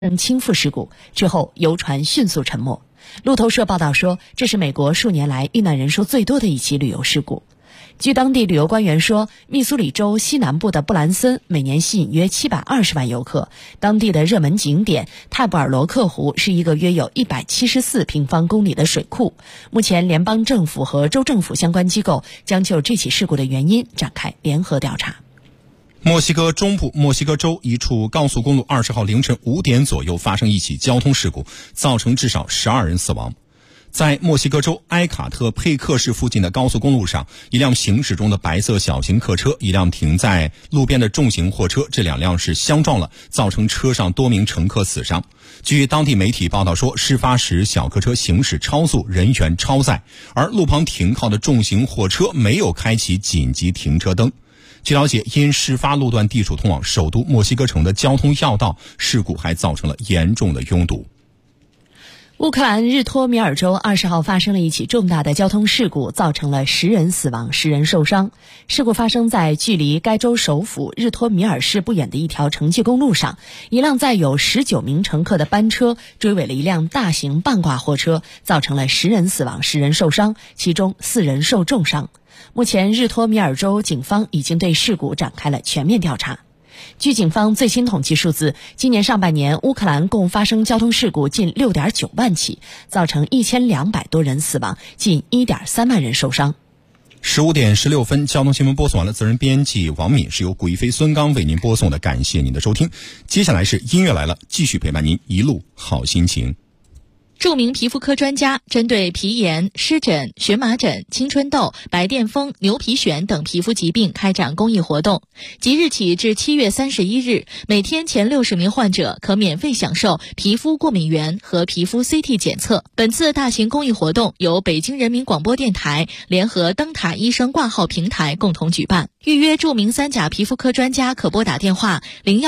倾覆事故之后，游船迅速沉没。路透社报道说，这是美国数年来遇难人数最多的一起旅游事故。据当地旅游官员说，密苏里州西南部的布兰森每年吸引约720万游客。当地的热门景点泰布尔罗克湖是一个约有174平方公里的水库。目前，联邦政府和州政府相关机构将就这起事故的原因展开联合调查。 墨西哥中部墨西哥州一处高速公路20号凌晨5点左右发生一起交通事故，造成至少12人死亡。在墨西哥州埃卡特佩克市附近的高速公路上，一辆行驶中的白色小型客车，一辆停在路边的重型货车，这两辆是相撞了，造成车上多名乘客死伤。据当地媒体报道说，事发时小客车行驶超速，人员超载，而路旁停靠的重型货车没有开启紧急停车灯。据了解，因事发路段地处通往首都墨西哥城的交通要道，事故还造成了严重的拥堵。 乌克兰日托米尔州20号发生了一起重大的交通事故，造成了10人死亡，10人受伤。事故发生在距离该州首府日托米尔市不远的一条城际公路上，一辆载有19名乘客的班车追尾了一辆大型半挂货车，造成了10人死亡，10人受伤，其中4人受重伤。目前，日托米尔州警方已经对事故展开了全面调查。据警方最新统计数字，今年上半年乌克兰共发生交通事故近6.9万起，造成1200多人死亡，近1.3万人受伤。 15点16分，交通新闻播送完了。责任编辑王敏，是由古一飞、孙刚为您播送的，感谢您的收听。接下来是音乐来了，继续陪伴您一路好心情。 著名皮肤科专家针对皮炎、湿疹、荨麻疹、青春痘、白癜风、牛皮癣等皮肤疾病开展公益活动。即日起至7月31日，每天前60名患者可免费享受皮肤过敏原和皮肤 CT 检测。本次大型公益活动由北京人民广播电台联合灯塔医生挂号平台共同举办。预约著名3甲皮肤科专家可拨打电话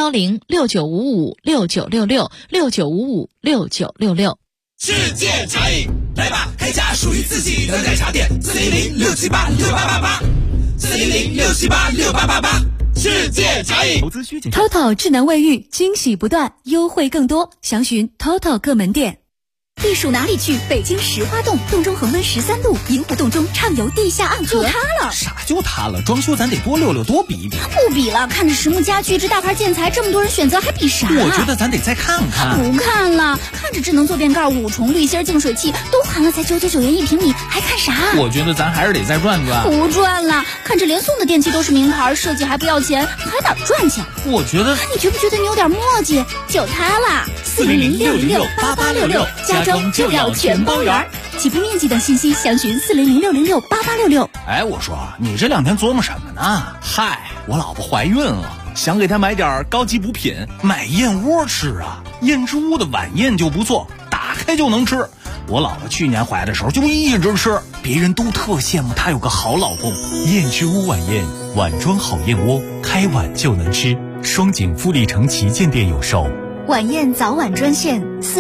0106955696669556966。 世界茶饮，来吧，开家属于自己的奶茶店，410-678-6888，410-678-6888，世界茶饮。投资需谨慎。 TOTO 智能卫浴，惊喜不断，优惠更多，详询 TOTO 各门店。避暑哪里去？北京石花洞，洞中恒温13度，银湖洞中畅游地下暗河。就它了， 啥就它了？装修咱得多溜溜，多比一比。 不比了，看着实木家具这大牌建材，这么多人选择，还比啥？ 我觉得咱得再看看。 不看了，看着智能坐便盖、5重滤芯净水器都含了，才999元1平米，还看啥？ 我觉得咱还是得再转转。 不转了，看着连送的电器都是名牌，设计还不要钱，还哪赚钱？ 我觉得， 你觉不觉得你有点磨叽？就它啦，400-606-8866，家装就要全包圆。起步面积等信息详询400-606-8866。 哎，我说你这2天琢磨什么呢？嗨，我老婆怀孕了，想给她买点高级补品，买燕窝吃啊。燕之屋的晚宴就不错，打开就能吃。我老婆去年怀的时候就一直吃，别人都特羡慕她有个好老公。 燕之屋晚宴，碗装好燕窝，开碗就能吃。双井富力城旗舰店有售。 晚宴早晚专线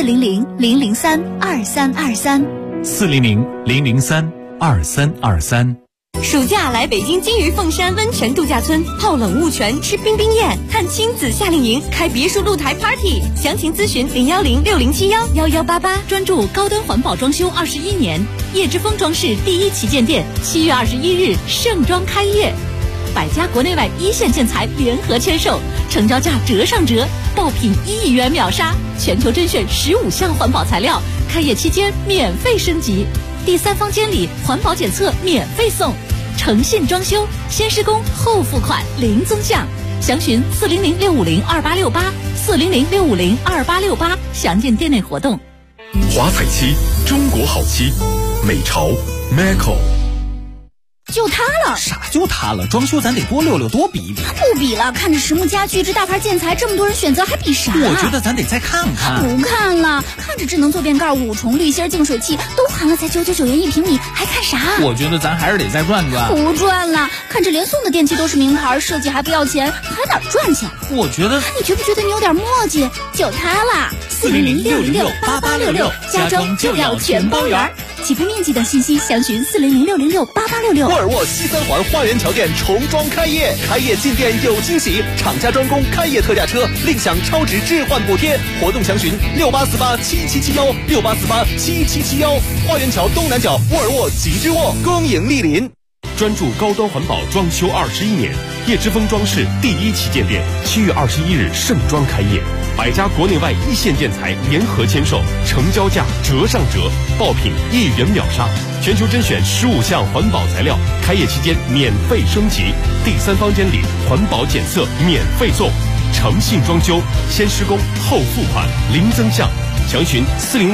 400-003-2323，400-003-2323。 暑假来北京金鱼凤山温泉度假村，泡冷雾泉，吃冰冰宴，看亲子夏令营，开别墅露台 party。详情咨询010-6071-1188。专注高端环保装修21年，叶之峰装饰第一旗舰店7月21日盛装开业。百家国内外一线建材联合签售，成交价折上折，爆品1亿元秒杀，全球甄选15项环保材料，开业期间免费升级，第3方监理环保检测免费送，诚信装修，先施工后付款零增项，详询400-650-2868，400-650-2868，详见店内活动。 华彩漆，中国好漆，美潮 Macco。 就它了， 啥就它了？装修咱得多溜溜，多比一比。 不比了，看着实木家具这大牌建材，这么多人选择，还比啥？ 我觉得咱得再看看。 不看了，看着智能坐便盖、5重滤芯净水器都含了，才999元1平米，还看啥？ 我觉得咱还是得再转转。 不转了，看着连送的电器都是名牌，设计还不要钱，还哪赚钱？ 我觉得， 你觉不觉得你有点磨叽？就它啦，400-606-8866，家装就要全包圆。 起飞面积等信息详询400-606-8866。 沃尔沃西三环花园桥店重装开业，开业进店有惊喜，厂家专供开业特价车，另享超值置换补贴。活动详询68487771，68487771。花园桥东南角沃尔沃吉之沃，恭迎莅临。 专注高端环保装修21年，叶之峰装饰第一旗舰店7月21日盛装开业，100家国内外一线建材联合签售，成交价折上折，爆品1元秒杀，全球甄选15项环保材料，开业期间免费升级，第三方监理，环保检测免费送，诚信装修，先施工后付款，零增项，详询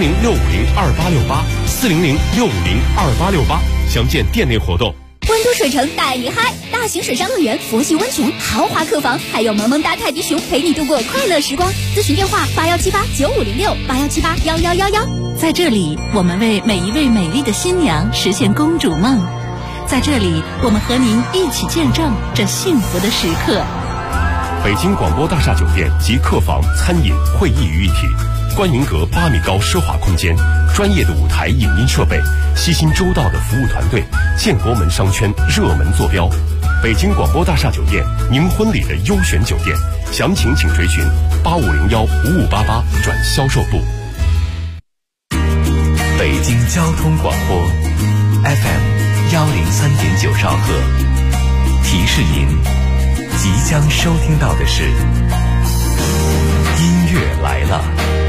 400-650-2868，400-650-2868，详见店内活动。 温都水城带你嗨，大型水上乐园、佛系温泉、豪华客房，还有萌萌哒泰迪熊陪你度过快乐时光。咨询电话81789506，81781111。 在这里，我们为每一位美丽的新娘实现公主梦。在这里，我们和您一起见证这幸福的时刻。 北京广播大厦酒店集客房、餐饮、会议于一体，观云阁8米高奢华空间，专业的舞台影音设备，悉心周到的服务团队，建国门商圈热门坐标。北京广播大厦酒店，您婚礼的优选酒店，详情请垂询85015588转销售部。 北京交通广播 FM 103.9兆赫，提示您即将收听到的是音乐来了。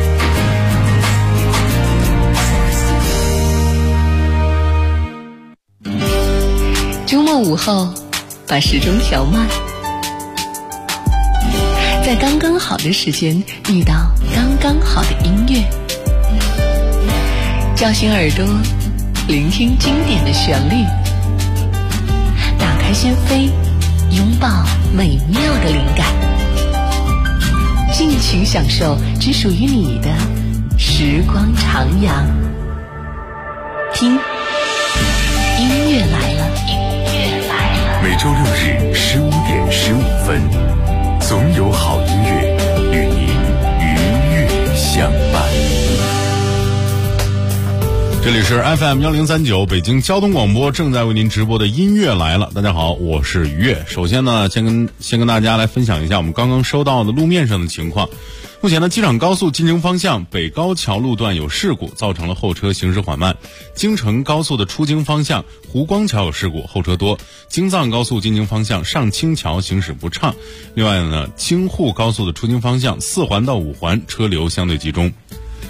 周末午后，把时钟调慢，在刚刚好的时间遇到刚刚好的音乐，叫醒耳朵，聆听经典的旋律，打开心扉，拥抱美妙的灵感，尽情享受只属于你的时光徜徉。听，音乐来了，音乐来了。 每周6日15点15分，总有好音乐与您愉悦相伴。 这里是 FM 1039北京交通广播正在为您直播的音乐来了。大家好，我是于悦。首先呢，先跟大家来分享一下我们刚刚收到的路面上的情况。目前呢，机场高速进京方向北高桥路段有事故，造成了后车行驶缓慢。京承高速的出京方向湖光桥有事故，后车多。京藏高速进京方向上清桥行驶不畅。另外呢，京沪高速的出京方向4环到5环车流相对集中。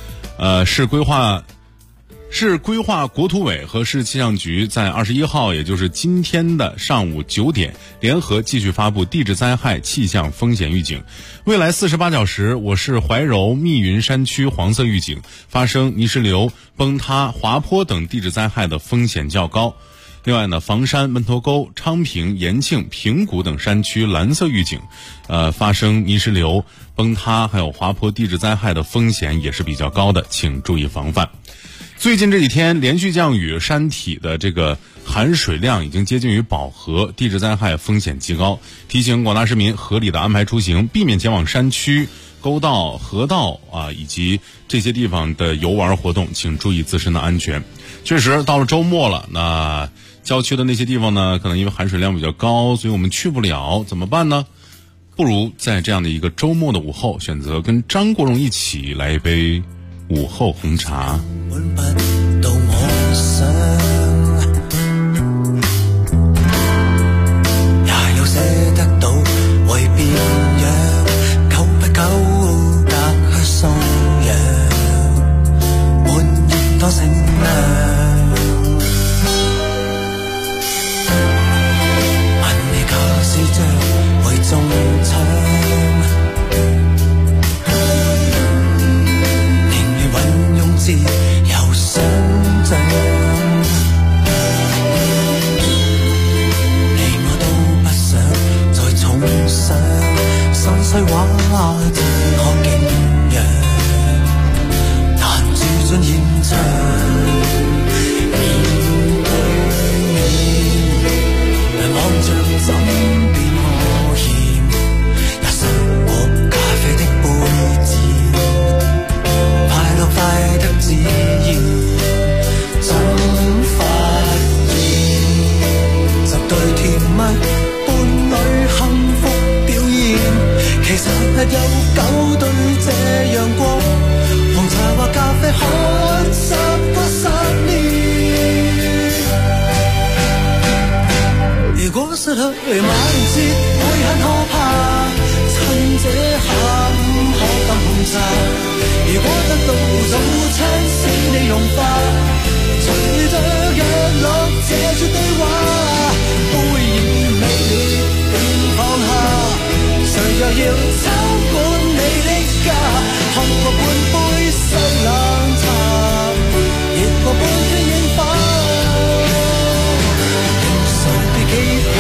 市规划国土委和市气象局在21号，也就是今天的上午9点，联合继续发布地质灾害气象风险预警。未来48小时，我市怀柔、密云山区黄色预警，发生泥石流、崩塌、滑坡等地质灾害的风险较高。另外呢，房山、门头沟、昌平、延庆、平谷等山区蓝色预警，发生泥石流、崩塌还有滑坡地质灾害的风险也是比较高的，请注意防范。最近这几天连续降雨，山体的这个含水量已经接近于饱和，地质灾害风险极高，提醒广大市民合理的安排出行，避免前往山区、沟道、河道以及这些地方的游玩活动，请注意自身的安全。确实到了周末了，那郊区的那些地方呢，可能因为含水量比较高，所以我们去不了，怎么办呢？不如在这样的一个周末的午后，选择跟張國榮一起來一杯午後紅茶。 快樂快得只晚節會很可怕，趁這下午喝啖紅茶。如果得到早餐使你融化，隨着日落這絕對話，杯已美烈便放下，誰又要參觀你的家？喝過半杯西冷茶，熱過半圈櫻花，誰別記掛？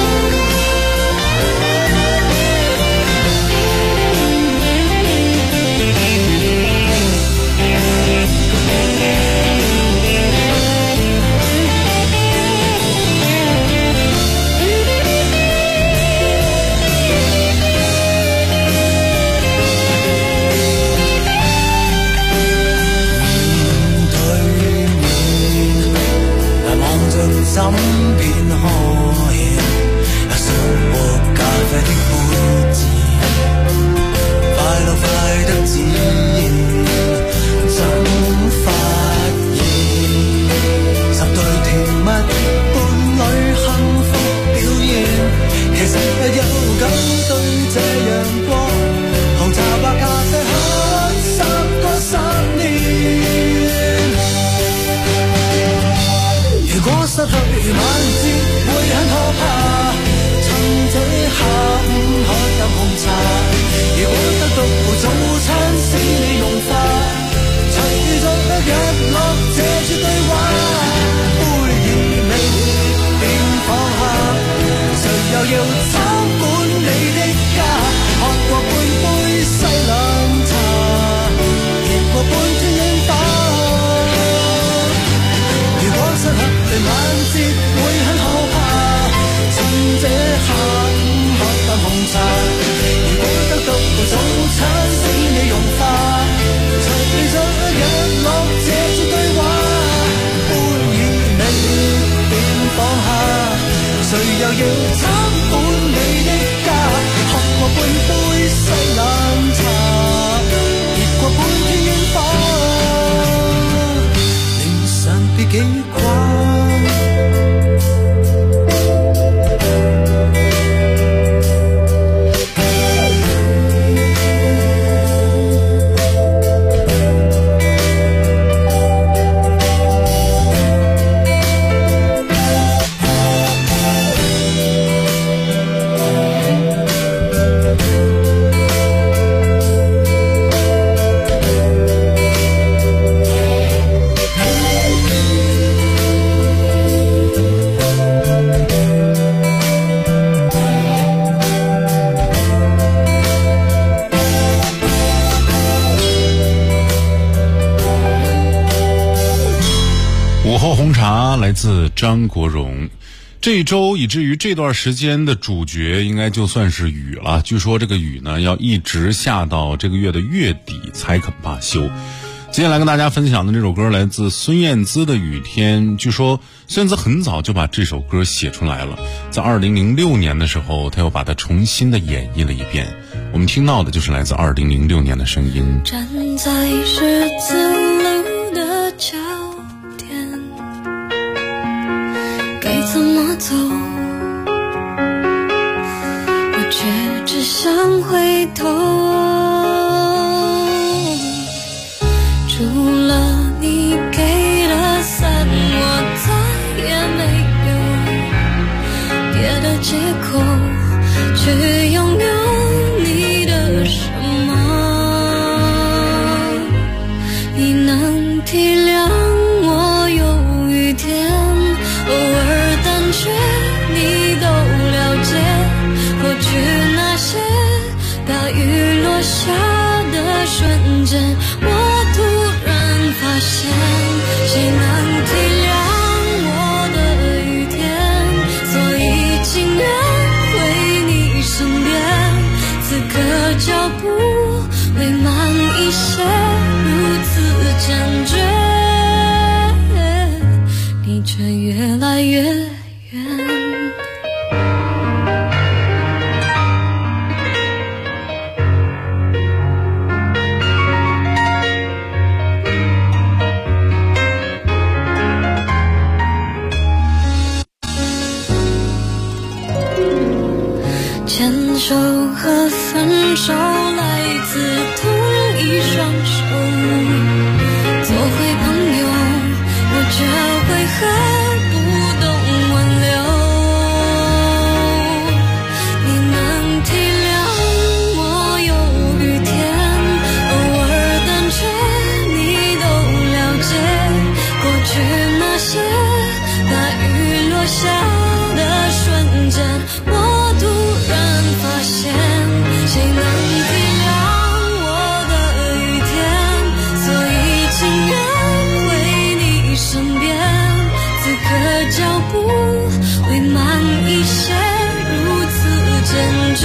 枕邊開有生活咖啡的杯子，快樂快得自然，怎發現10對甜蜜伴侶幸福表現，其實有9對這樣過，紅茶白咖啡喝10個10年。如果失去晚節會很可怕，趁這下午喝啖紅茶。如果得到早餐使你融化，隨着日落這絕對話，杯已美便放下，誰又要參觀你的家？喝過半杯西冷茶，熱過半圈櫻花。如果失去晚節會很可怕，趁這下午喝啖紅茶。如果得到早餐使你融化，隨着日落這絕對話，杯已美便放下，誰又要參觀你的家？喝過半杯西冷茶，熱過半圈櫻花，凌晨別記掛。 来自张国荣。这一周以至于这段时间的主角应该就算是雨了，据说这个雨呢要一直下到这个月的月底才肯罢休。接下来跟大家分享的这首歌来自孙燕姿的《雨天》，据说孙燕姿很早就把这首歌写出来了，在2006年的时候她又把它重新的演绎了一遍。我们听到的就是来自2006年的声音。 站在十字路的交点，该怎么走？我却只想回头，除了你给的伞，我再也没有别的借口去拥有你的什么。你能体谅我有雨天，偶尔胆怯你都了解。过去那些大雨落下的瞬间，我突然发现，谁能体谅我的雨天，所以情愿回你身边。此刻脚步会慢一些，如此坚决，你却越来越远。 手，做回朋友，我这回合不懂挽留。你能体谅我有雨天，偶尔胆怯，你都了解。过去那些大雨落下的瞬间，我突然发现，谁能体谅我的雨天？所以情愿回你身边，此刻脚步会慢一些，如此坚决，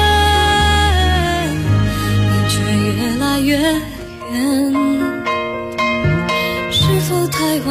你却越来越远。是否太晚？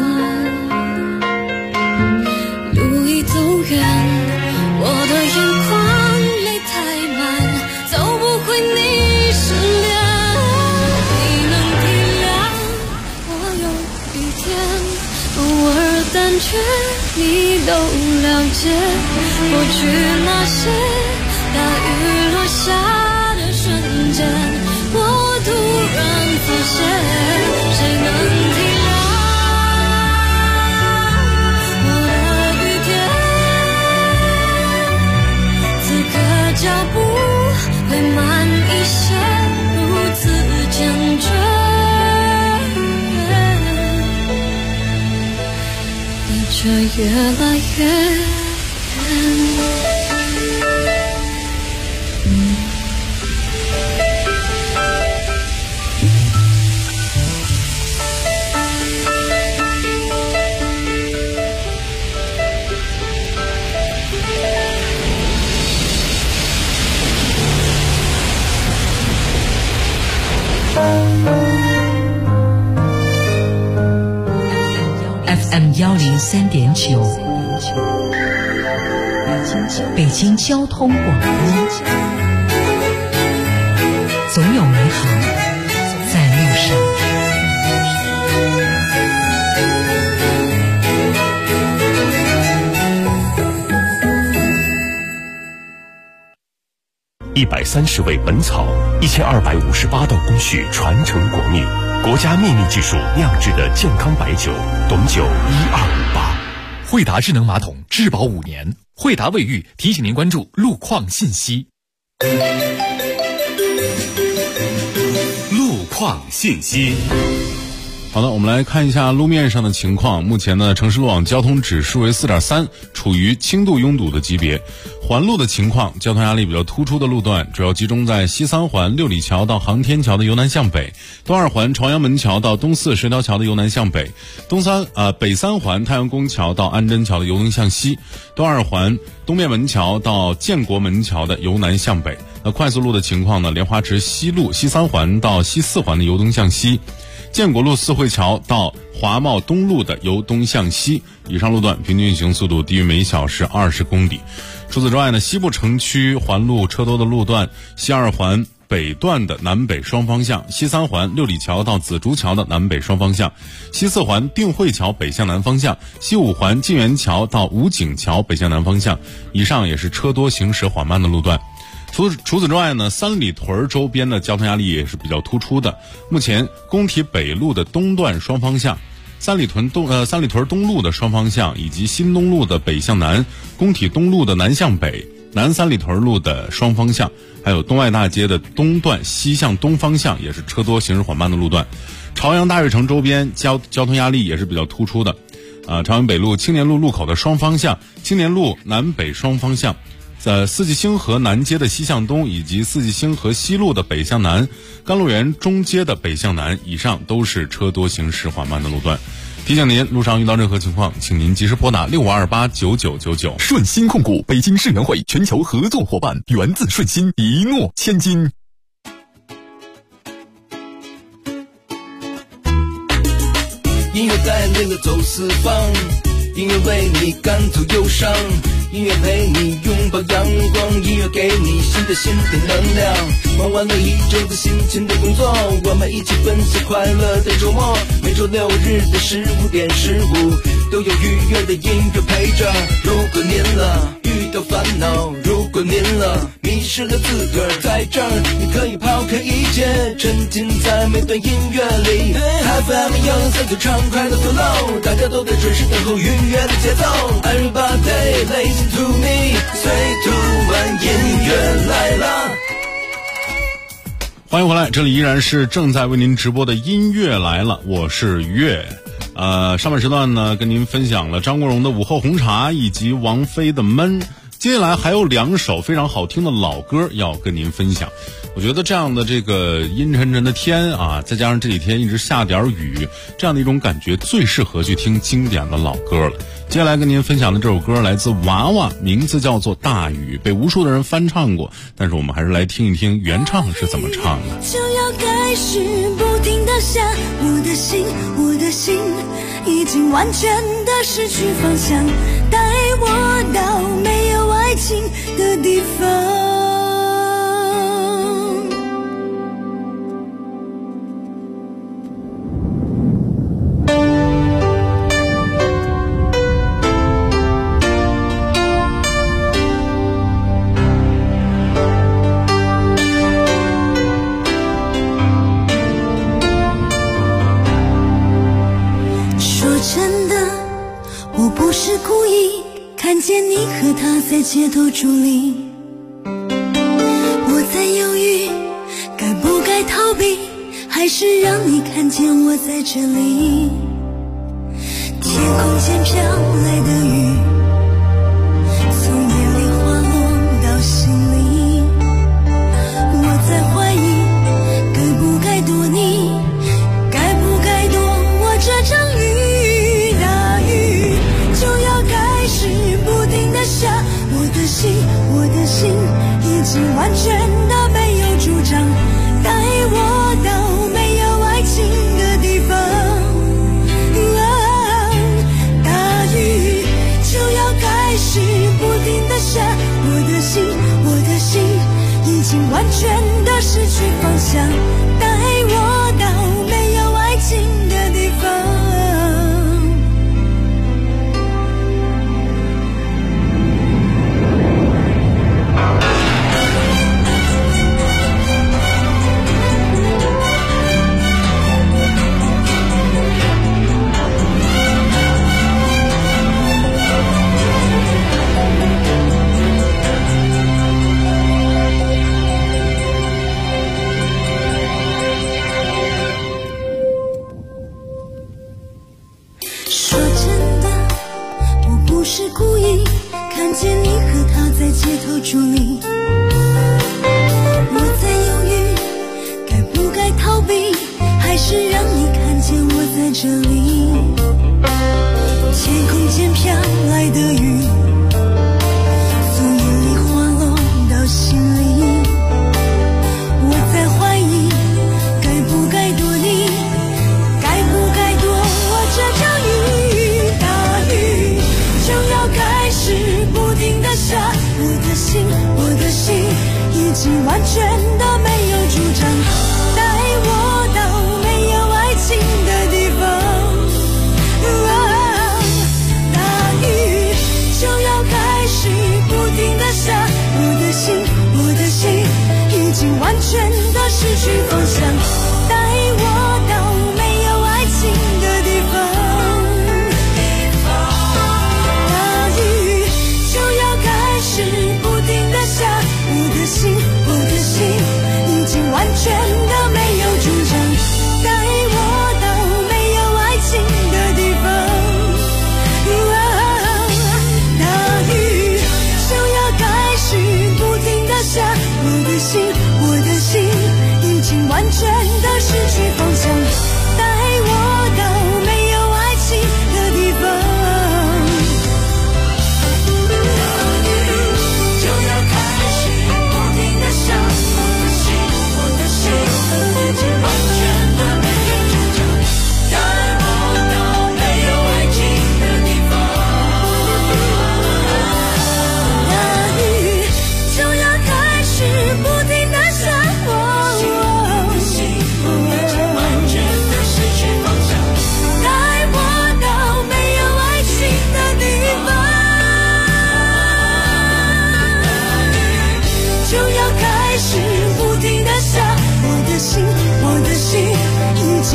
路已走远，我的眼眶泪太满，走不回你身边。你能体谅我有雨天，偶尔胆怯，你都了解。过去那些大雨落下的瞬间，我突然发现，谁能体谅我的雨天？此刻脚步会慢一些，如此坚决，你却越来越远。 FM 103.9，北京交通广播，总有美好在路上。 130味本草，1258道工序传承国秘，国家秘密技术酿制的健康白酒，董酒1258。 惠达智能马桶质保5年，惠达卫浴提醒您关注路况信息。 路况信息。 好的，我们来看一下路面上的情况。目前呢，城市路网交通指数为4.3，处于轻度拥堵的级别。环路的情况，交通压力比较突出的路段主要集中在西三环六里桥到航天桥的由南向北，东二环朝阳门桥到东四石条桥的由南向北，北三环太阳宫桥到安贞桥的由东向西，东二环东面门桥到建国门桥的由南向北。那快速路的情况呢，莲花池西路西三环到西四环的由东向西，建国路四惠桥到华贸东路的由东向西，以上路段平均运行速度低于每小时20公里。除此之外呢，西部城区环路车多的路段，西二环北段的南北双方向，西三环六里桥到紫竹桥的南北双方向，西四环定慧桥北向南方向，西五环晋源桥到武警桥北向南方向，以上也是车多行驶缓慢的路段。除此之外呢，三里屯周边的交通压力也是比较突出的。目前工体北路的东段双方向，三里屯东路的双方向，以及新东路的北向南，工体东路的南向北，南三里屯路的双方向，还有东外大街的东段西向东方向也是车多行驶缓慢的路段。朝阳大悦城周边交通压力也是比较突出的。朝阳北路青年路路口的双方向，青年路南北双方向，四季星河南街的西向东，以及四季星河西路的北向南，甘露园中街的北向南，以上都是车多行驶缓慢的路段。提醒您，路上遇到任何情况，请您及时拨打65289999。 顺鑫控股，北京世园会全球合作伙伴，源自顺鑫，一诺千金。 音乐带领着走四方，音乐为你赶走忧伤，音乐陪你拥抱阳光，音乐给你新的心的能量。忙完了一周的辛勤的工作，我们一起分享快乐的周末。每周六日的15点15，都有愉悦的音乐陪着。如果您遇到烦恼，如果您迷适合自个儿在这儿，你可以抛开一切，沉浸在每段音乐里。FM 103最畅快的 flow， 大家都在准时等候愉悦的节奏。Everybody listen to me， 最突然音乐来了。 欢迎回来，这里依然是正在为您直播的音乐来了，我是月。上半时段呢，跟您分享了张国荣的午后红茶以及王菲的闷。接下来还有2首非常好听的老歌要跟您分享。我觉得这样的这个阴沉沉的天啊，再加上这几天一直下点雨，这样的一种感觉最适合去听经典的老歌了。接下来跟您分享的这首歌来自娃娃，名字叫做《大雨》，被无数的人翻唱过，但是我们还是来听一听原唱是怎么唱的。 就要开始不停地下，我的心已经完全的失去方向，带我到没有爱情的地方。看见你和他在街头伫立，我在犹豫该不该逃避，还是让你看见我在这里。天空间飘来的雨，从眼里滑落到心里，我在怀疑该不该躲你，该不该躲我这场雨。我的心已经完全的没有主张，带我到没有爱情的地方。大雨就要开始不停的下，我的心已经完全的失去方向，带我到没有爱情的地方。我的心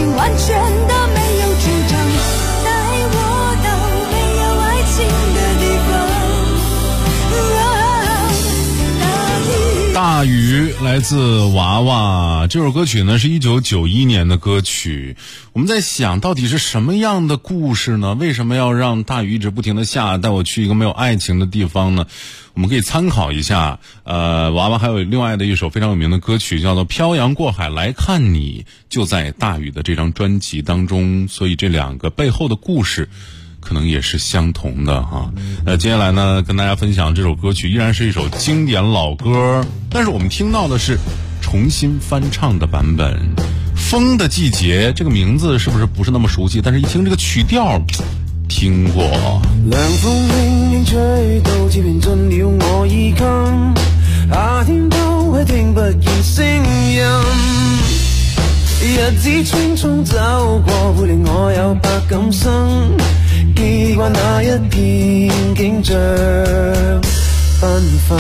情完全的没有主张，带我到没有爱情的地方。 大雨来自娃娃，这首歌曲呢是1991年的歌曲。我们在想，到底是什么样的故事呢？为什么要让大雨一直不停的下，带我去一个没有爱情的地方呢？我们可以参考一下，娃娃还有另外的一首非常有名的歌曲，叫做《漂洋过海来看你》，就在大雨的这张专辑当中。所以这两个背后的故事可能也是相同的哈。接下来呢，跟大家分享这首歌曲，依然是一首经典老歌，但是我们听到的是重新翻唱的版本。风的季节这个名字是不是那么熟悉？但是一听这个曲调，听过。 凉風輕輕吹到似平進了我衣襟，夏天都會聽不見聲音，日子匆匆走過，會令我有百感生，記掛那一片景象繽紛。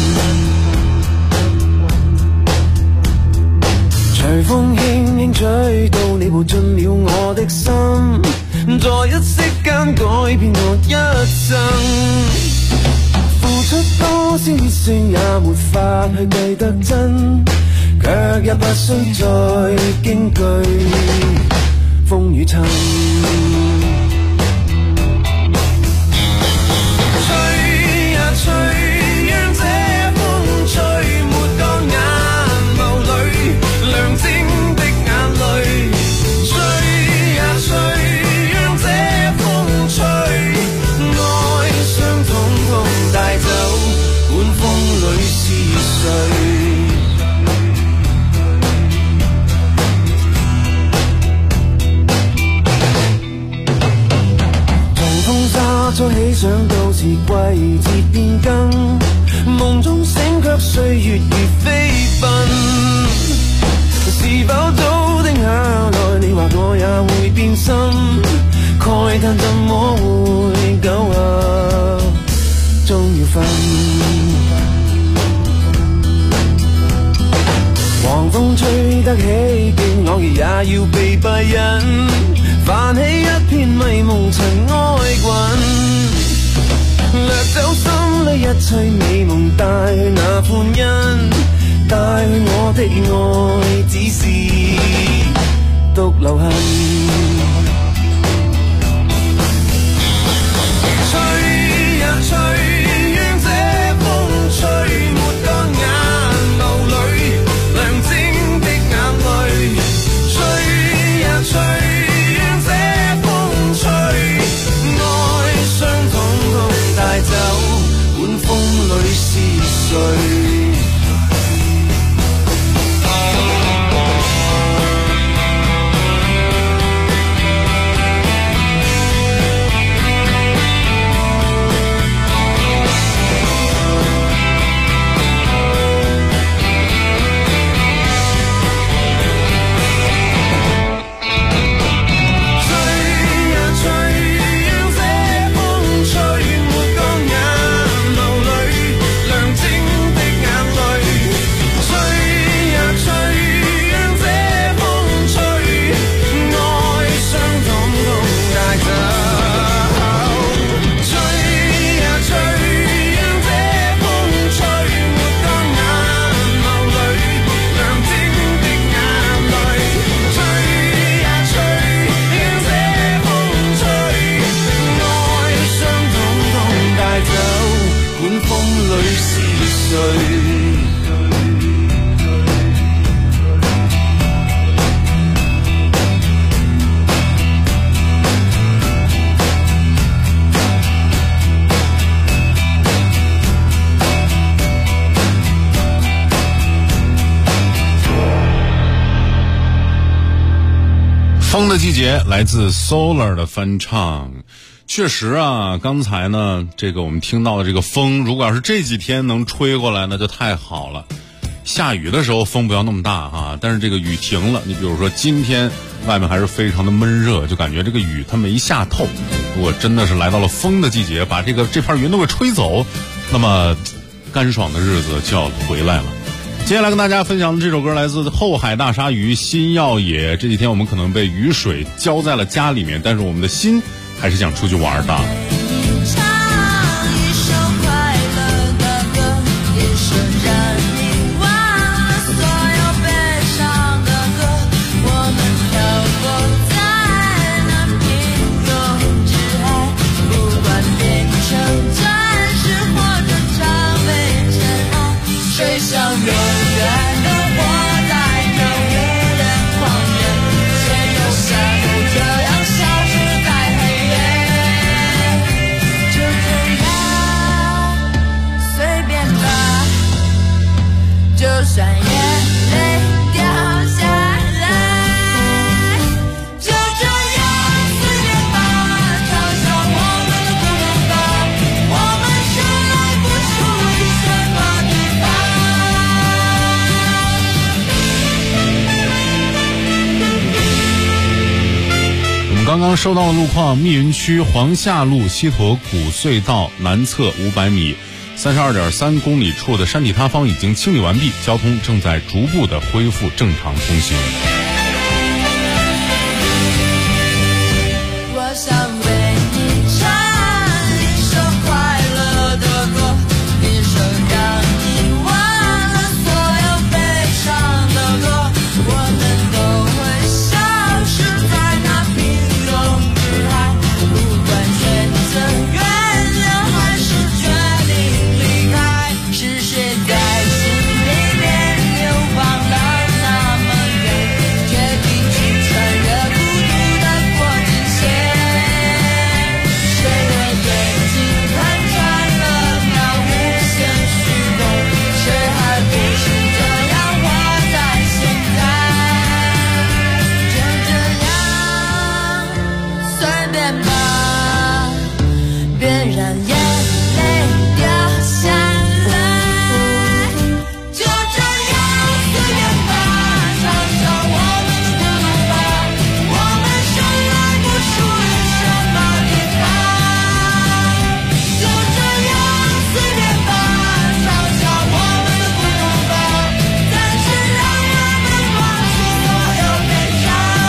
隨風輕輕吹到你步進了我的心，在一息間改變我一生，付出多少熱情也沒法去計得真，卻也不需再驚懼風雨侵。吹呀吹，讓這風吹沒乾眼眸裏亮晶的眼淚，吹呀吹，讓這風吹，愛傷統統帶走，管風裏是誰。再起想到是季節變更，夢中醒卻歲月如飛奔，是否早定下來？你話我也會變心，慨嘆怎麼會久啊，終要分。狂風吹得起勁，偶爾也要被閉忍，泛起一片迷蒙塵埃滾，掠走心裏一切美夢，帶去那歡欣，帶去我的愛，只是獨留痕。吹呀吹，讓這風吹沒乾眼眸裏亮晶的眼淚，吹呀吹，帶走，管風裏是誰？ 风的季节来自 Solar 的翻唱。确实啊，刚才呢这个我们听到的这个风，如果要是这几天能吹过来那就太好了。下雨的时候风不要那么大啊，但是这个雨停了，你比如说今天外面还是非常的闷热，就感觉这个雨它没下透。如果真的是来到了风的季节，把这片云都给吹走，那么干爽的日子就要回来了。 接下来跟大家分享的这首歌来自后海大鲨鱼新耀野。这几天我们可能被雨水浇在了家里面，但是我们的心还是想出去玩的。刚刚收到的路况，密云区黄下路西坨谷隧道南侧500米，32.3公里处的山体塌方已经清理完毕，交通正在逐步的恢复正常通行。 我想为你唱一首快乐的歌，一首让你忘了所有悲伤的歌，我们都会消失在那平庸之海，不管选择原谅还是决定离开，是谁在心里面流放到那么远，决定去穿越孤独的过境线，谁的眼睛看穿了那无限虚空，谁还不是这样活在现在，就这样随便吧，别让眼泪掉下来，就这样随便吧，唱唱我们的孤独吧，我们生来不属于什么地方，就这样随便吧，唱唱我们的孤独吧，暂时让我们忘记所有悲伤。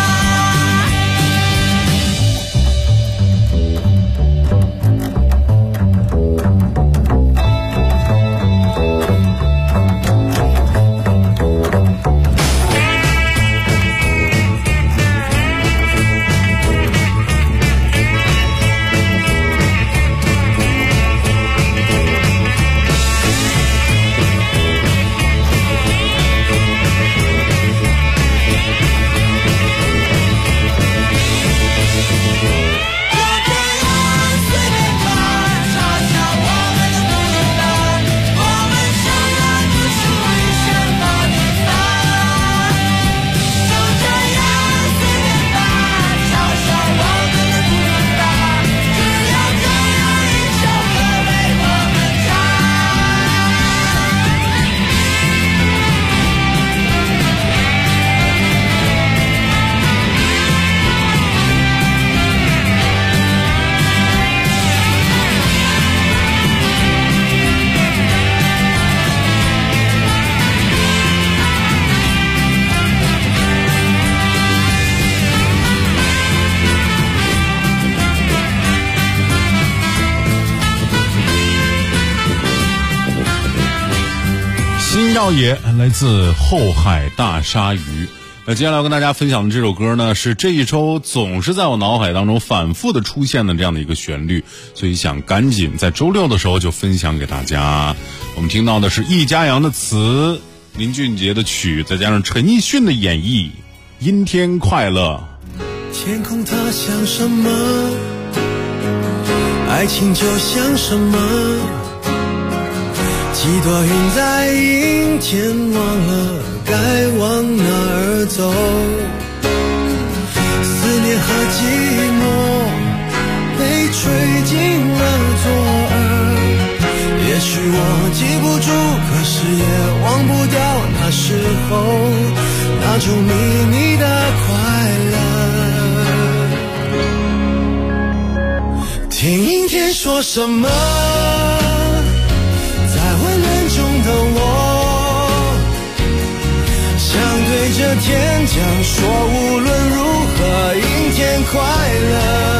新耀野来自后海大鲨鱼。接下来要跟大家分享的这首歌呢，是这一周总是在我脑海当中反复的出现的这样的一个旋律，所以想赶紧在周六的时候就分享给大家。我们听到的是易家扬的词，林俊杰的曲，再加上陈奕迅的演绎，阴天快乐。 天空它像什么？爱情就像什么？几朵云在阴天，忘了该往哪儿走。思念和寂寞被吹进了左耳，也许我记不住，可是也忘不掉那时候那种秘密的快乐。听阴天说什么？在温暖中的我， 着天讲，说无论如何阴天快乐，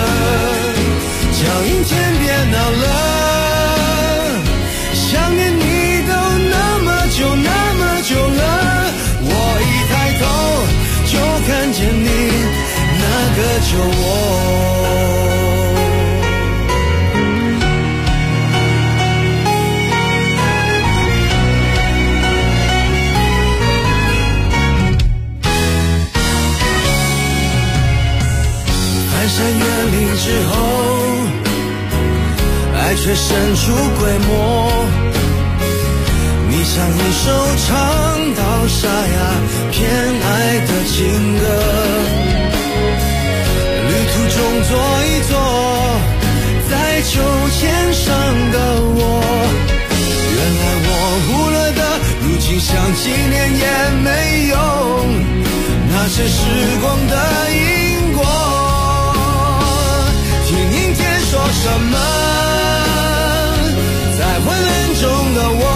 叫阴天别闹了，想念你都那么久那么久了，我一抬头就看见你那个旧我。翻山越岭之后，爱却神出鬼没，你像一首唱到沙哑偏爱的情歌，旅途中坐一坐，在秋千上的我，原来我忽略的，如今想纪念也没用，那是时光的因果。听阴天说什么，在昏暗中的我，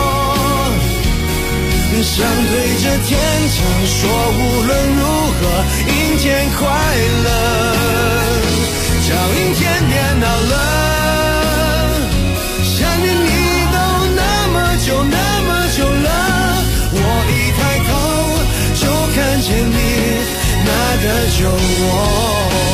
想对着天讲，说无论如何阴天快乐，叫阴天别闹了，想念你都那么久那么久了，我一抬头就看见你那个旧我，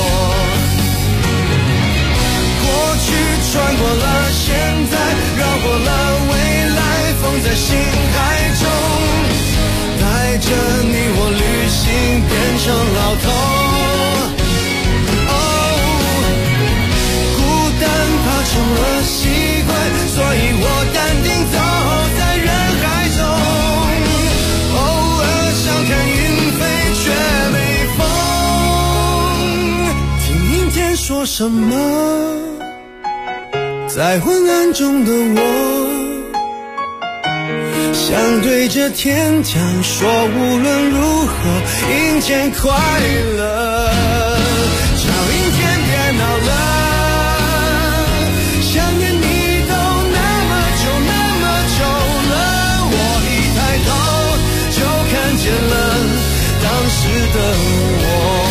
过去穿过了现在，绕过了未来，风在心海中带着你我旅行变成老头，孤单怕成了习惯，所以我淡定走在人海中，偶尔想看云飞却没风，听阴天说什么，在昏暗中的我，想对着天讲，说无论如何阴天快乐，叫阴天别闹了，想念你都那么久那么久了，我一抬头就看见了当时的我。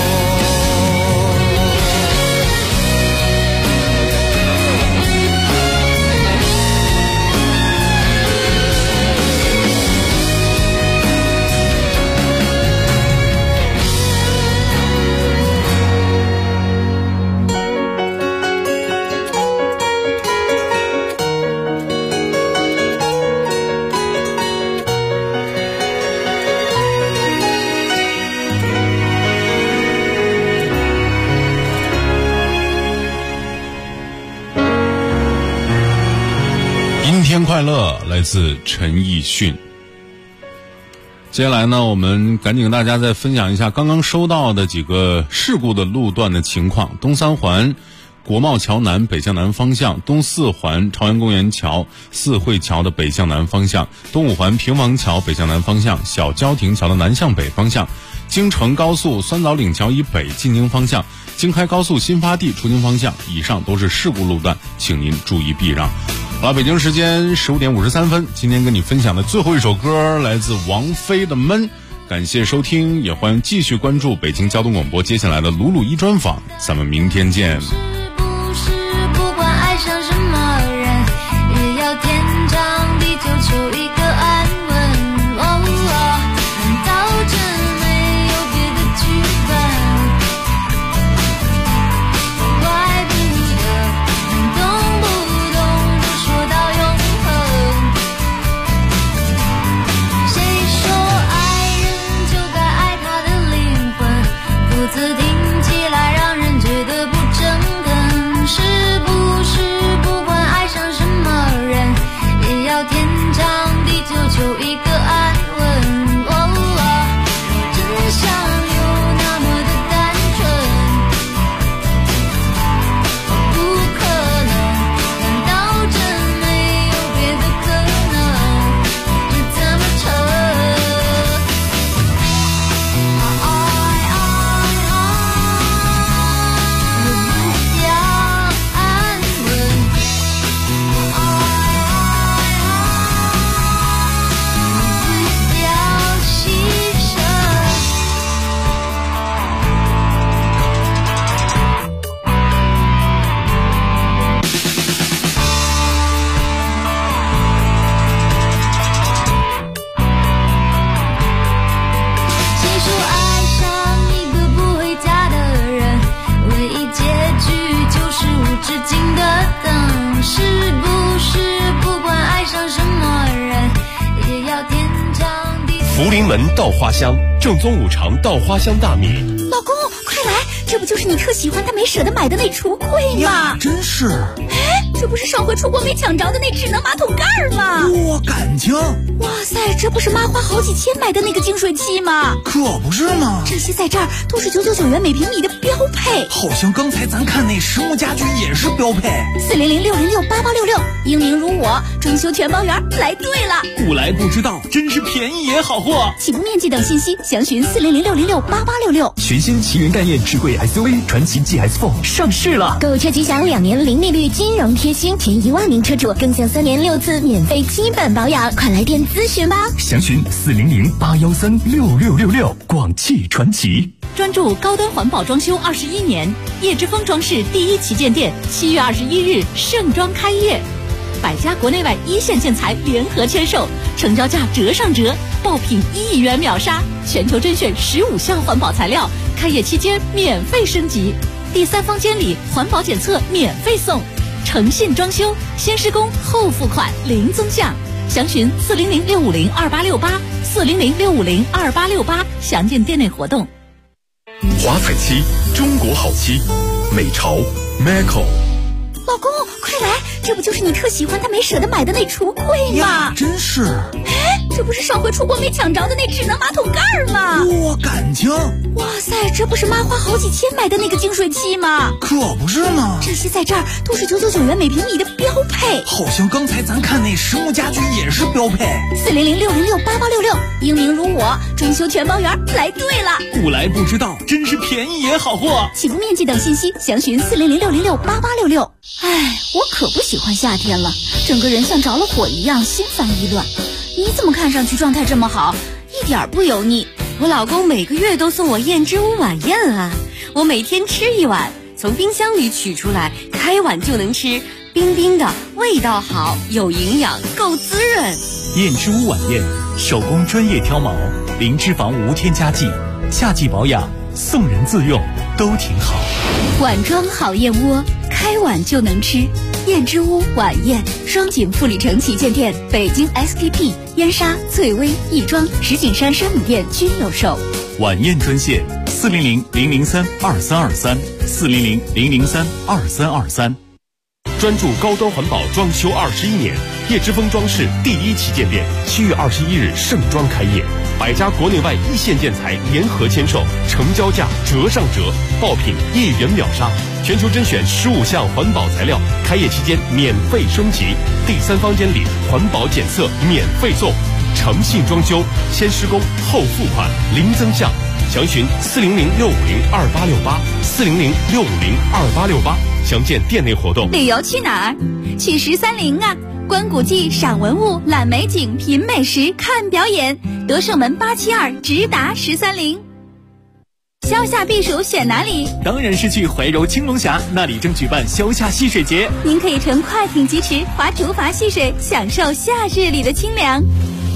阴天快乐来自陈奕迅。接下来呢，我们赶紧跟大家再分享一下刚刚收到的几个事故的路段的情况。东三环国贸桥南北向南方向，东四环朝阳公园桥四惠桥的北向南方向，东五环平房桥北向南方向，小交亭桥的南向北方向，京承高速酸枣岭桥以北进京方向，京开高速新发地出京方向，以上都是事故路段，请您注意避让。好了，北京时间15点53分，今天跟你分享的最后一首歌来自王菲的《闷》，感谢收听，也欢迎继续关注北京交通广播接下来的鲁鲁一专访，咱们明天见。 是不是不管爱上什么人，也要天长地久求一个安稳，难道真没有别的剧本？怪不得动不动就说到永恒，谁说爱人就该爱他的灵魂，不自听起来让人觉得不真恳，是不是不管爱上什么人，也要天长地门稻花香，正宗五常稻花香大米。 老公，快来，这不就是你特喜欢但没舍得买的那橱柜吗？ 真是。 哎，这不是上回出国没抢着的那智能马桶盖吗？ 哇，感情！ 哇塞，这不是妈花好几千买的那个净水器吗？ 可不是吗？ 这些在这儿都是999元每平米的标配。 好像刚才咱看那实木家居也是标配。 400-606-8866，英明如我，装修全包圆，来对了。 不来不知道，真是便宜也好货。 起步面积等信息详询400-606-8866。 全新奇云概念智慧 SUV 传祺 GS4 上市了， 购车吉祥2年零利率金融贴心，前1万名车主更享3年6次免费基本保养，快来电咨询吧。 详询400-813-6666。广汽传祺。 专注高端环保装修21年，叶之峰装饰第一旗舰店7月21日盛装开业，100家国内外一线建材联合签售，成交价折上折，爆品1亿元秒杀，全球甄选15项环保材料，开业期间免费升级，第3方监理环保检测免费送，诚信装修，先施工后付款零增项，详询400-650-2868，400-650-2868，详见店内活动。 华彩漆，中国好漆，美潮 Macco。 老公，快来，这不就是你特喜欢但没舍得买的那橱柜吗？ 真是。 哎，这不是上回出国没抢着的那智能马桶盖吗？ 哇，感情！ 哇塞，这不是妈花好几千买的那个净水器吗？ 可不是吗？ 这些在这儿都是999元每平米的标配。 好像刚才咱看那实木家居也是标配。 400-606-8866，英明如我，装修全包圆，来对了。 不来不知道，真是便宜也好货。 起步面积等信息详询400-606-8866。哎，我可不喜欢夏天了，整个人像着了火一样，心烦意乱。你怎么看上去状态这么好，一点不油腻？ 我老公每个月都送我燕之屋晚宴啊，我每天吃1碗，从冰箱里取出来，开碗就能吃，冰冰的，味道好，有营养，够滋润。 燕之屋晚宴，手工专业挑毛，零脂肪无添加剂，夏季保养，送人自用都挺好。 碗装好燕窝，开碗就能吃。燕之屋晚宴，双井富力城旗舰店、北京 SKP、燕莎、翠微、亦庄、石景山山姆店均有售。 晚宴专线400-003-2323，400-003-2323。 专注高端环保装修21年，叶之峰装饰第一旗舰店7月21日盛装开业，100家国内外一线建材联合签售，成交价折上折，爆品1亿元秒杀，全球甄选15项环保材料，开业期间免费升级，第3方监理环保检测免费送，诚信装修，先施工后付款零增项，详询400-650-2868，400-650-2868，详见店内活动。 旅游去哪儿？去13陵啊！观古迹、赏文物、览美景、品美食、看表演，德胜门872直达13陵。消夏避暑选哪里？ 当然是去怀柔青龙峡，那里正举办消夏戏水节。 您可以乘快艇疾驰，划竹筏戏水，享受夏日里的清凉。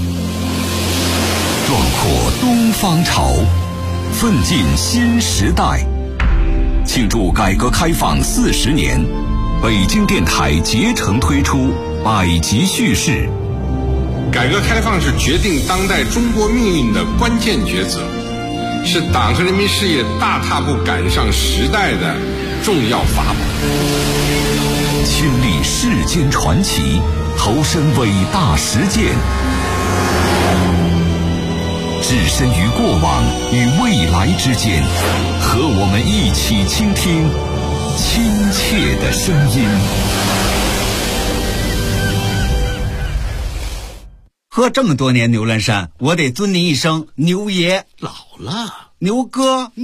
壮阔东方潮，奋进新时代。庆祝改革开放40年，北京电台竭诚推出百集叙事。 改革开放是决定当代中国命运的关键抉择，是党和人民事业大踏步赶上时代的重要法宝。 亲历世间传奇，投身伟大实践，置身于过往与未来之间，和我们一起倾听亲切的声音。 喝这么多年牛栏山，我得尊您一声牛爷。 老了， 牛哥。